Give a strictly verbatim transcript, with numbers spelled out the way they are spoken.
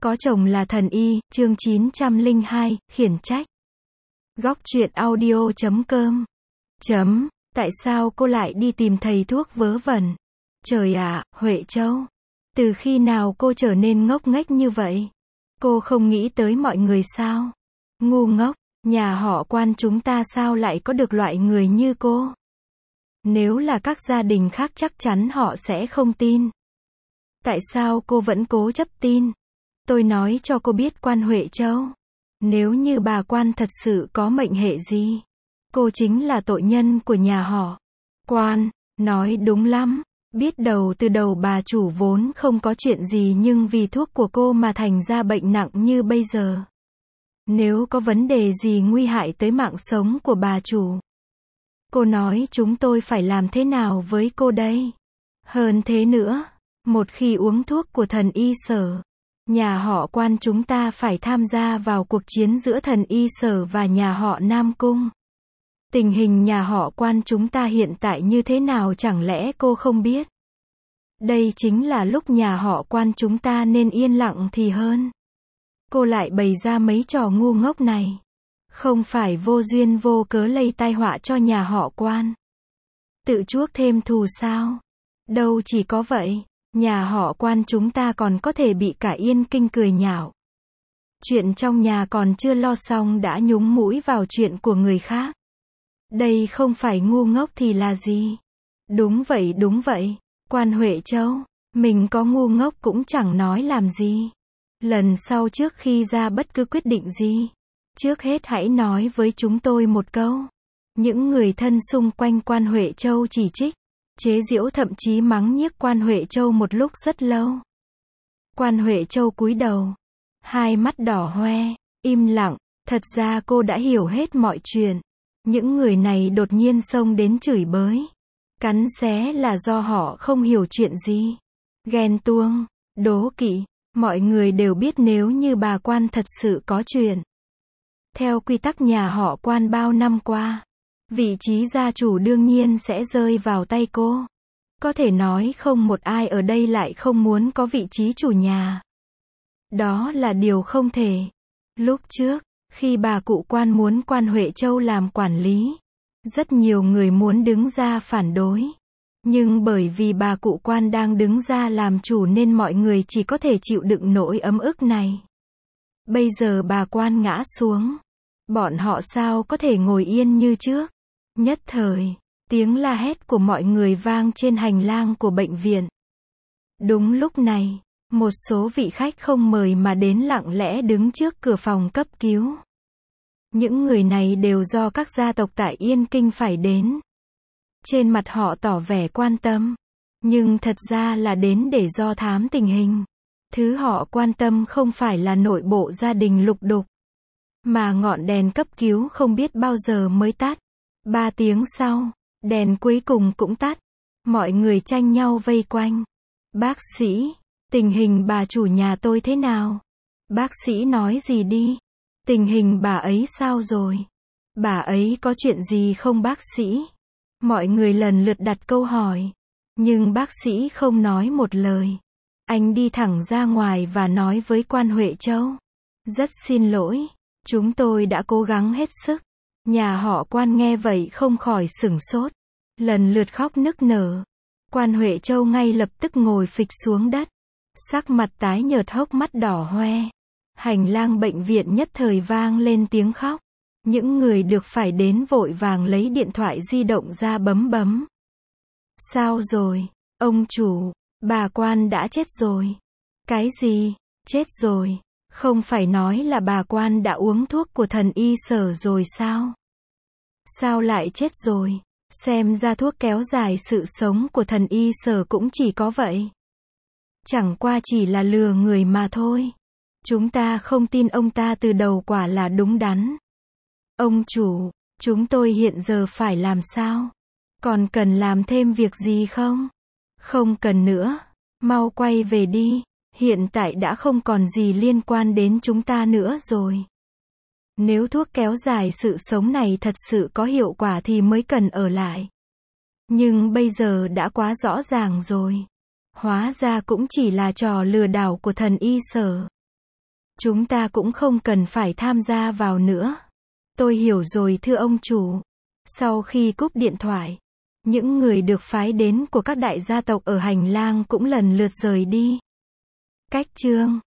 Có chồng là thần y, chương chín trăm lẻ hai, khiển trách. Góc truyện audio chấm com. Chấm, tại sao cô lại đi tìm thầy thuốc vớ vẩn? Trời ạ, Huệ Châu. Từ khi nào cô trở nên ngốc nghếch như vậy? Cô không nghĩ tới mọi người sao? Ngu ngốc, nhà họ Quan chúng ta sao lại có được loại người như cô? Nếu là các gia đình khác chắc chắn họ sẽ không tin. Tại sao cô vẫn cố chấp tin? Tôi nói cho cô biết Quan Huệ Châu. Nếu như bà Quan thật sự có mệnh hệ gì, cô chính là tội nhân của nhà họ Quan. Nói đúng lắm. Biết đầu từ đầu bà chủ vốn không có chuyện gì nhưng vì thuốc của cô mà thành ra bệnh nặng như bây giờ. Nếu có vấn đề gì nguy hại tới mạng sống của bà chủ, cô nói chúng tôi phải làm thế nào với cô đây? Hơn thế nữa, một khi uống thuốc của thần y Sở, nhà họ Quan chúng ta phải tham gia vào cuộc chiến giữa thần y Sở và nhà họ Nam Cung. Tình hình nhà họ Quan chúng ta hiện tại như thế nào chẳng lẽ cô không biết? Đây chính là lúc nhà họ Quan chúng ta nên yên lặng thì hơn. Cô lại bày ra mấy trò ngu ngốc này. Không phải vô duyên vô cớ lây tai họa cho nhà họ Quan. Tự chuốc thêm thù sao? Đâu chỉ có vậy, nhà họ Quan chúng ta còn có thể bị cả Yên Kinh cười nhạo. Chuyện trong nhà còn chưa lo xong đã nhúng mũi vào chuyện của người khác. Đây không phải ngu ngốc thì là gì? Đúng vậy đúng vậy, Quan Huệ Châu, mình có ngu ngốc cũng chẳng nói làm gì. Lần sau trước khi ra bất cứ quyết định gì, trước hết hãy nói với chúng tôi một câu. Những người thân xung quanh Quan Huệ Châu chỉ trích, chế giễu thậm chí mắng nhiếc Quan Huệ Châu một lúc rất lâu. Quan Huệ Châu cúi đầu, hai mắt đỏ hoe, im lặng. Thật ra cô đã hiểu hết mọi chuyện. Những người này đột nhiên xông đến chửi bới, cắn xé là do họ không hiểu chuyện gì. Ghen tuông, đố kỵ, mọi người đều biết nếu như bà Quan thật sự có chuyện. Theo quy tắc nhà họ Quan bao năm qua, vị trí gia chủ đương nhiên sẽ rơi vào tay cô. Có thể nói không một ai ở đây lại không muốn có vị trí chủ nhà. Đó là điều không thể. Lúc trước, khi bà cụ Quan muốn Quan Huệ Châu làm quản lý, rất nhiều người muốn đứng ra phản đối. Nhưng bởi vì bà cụ Quan đang đứng ra làm chủ nên mọi người chỉ có thể chịu đựng nỗi ấm ức này. Bây giờ bà Quan ngã xuống, bọn họ sao có thể ngồi yên như trước? Nhất thời, tiếng la hét của mọi người vang trên hành lang của bệnh viện. Đúng lúc này, một số vị khách không mời mà đến lặng lẽ đứng trước cửa phòng cấp cứu. Những người này đều do các gia tộc tại Yên Kinh phải đến. Trên mặt họ tỏ vẻ quan tâm, nhưng thật ra là đến để do thám tình hình. Thứ họ quan tâm không phải là nội bộ gia đình lục đục, mà ngọn đèn cấp cứu không biết bao giờ mới tắt. Ba tiếng sau, đèn cuối cùng cũng tắt. Mọi người tranh nhau vây quanh. Bác sĩ, tình hình bà chủ nhà tôi thế nào? Bác sĩ nói gì đi? Tình hình bà ấy sao rồi? Bà ấy có chuyện gì không bác sĩ? Mọi người lần lượt đặt câu hỏi. Nhưng bác sĩ không nói một lời. Anh đi thẳng ra ngoài và nói với Quan Huệ Châu. Rất xin lỗi, chúng tôi đã cố gắng hết sức. Nhà họ Quan nghe vậy không khỏi sửng sốt. Lần lượt khóc nức nở. Quan Huệ Châu ngay lập tức ngồi phịch xuống đất. Sắc mặt tái nhợt hốc mắt đỏ hoe. Hành lang bệnh viện nhất thời vang lên tiếng khóc. Những người được phải đến vội vàng lấy điện thoại di động ra bấm bấm. Sao rồi, ông chủ, bà Quan đã chết rồi. Cái gì, chết rồi? Không phải nói là bà Quan đã uống thuốc của thần y Sở rồi sao? Sao lại chết rồi? Xem ra thuốc kéo dài sự sống của thần y Sở cũng chỉ có vậy. Chẳng qua chỉ là lừa người mà thôi. Chúng ta không tin ông ta từ đầu quả là đúng đắn. Ông chủ, chúng tôi hiện giờ phải làm sao? Còn cần làm thêm việc gì không? Không cần nữa. Mau quay về đi. Hiện tại đã không còn gì liên quan đến chúng ta nữa rồi. Nếu thuốc kéo dài sự sống này thật sự có hiệu quả thì mới cần ở lại. Nhưng bây giờ đã quá rõ ràng rồi. Hóa ra cũng chỉ là trò lừa đảo của thần y Sở. Chúng ta cũng không cần phải tham gia vào nữa. Tôi hiểu rồi thưa ông chủ. Sau khi cúp điện thoại, những người được phái đến của các đại gia tộc ở hành lang cũng lần lượt rời đi. Cách chương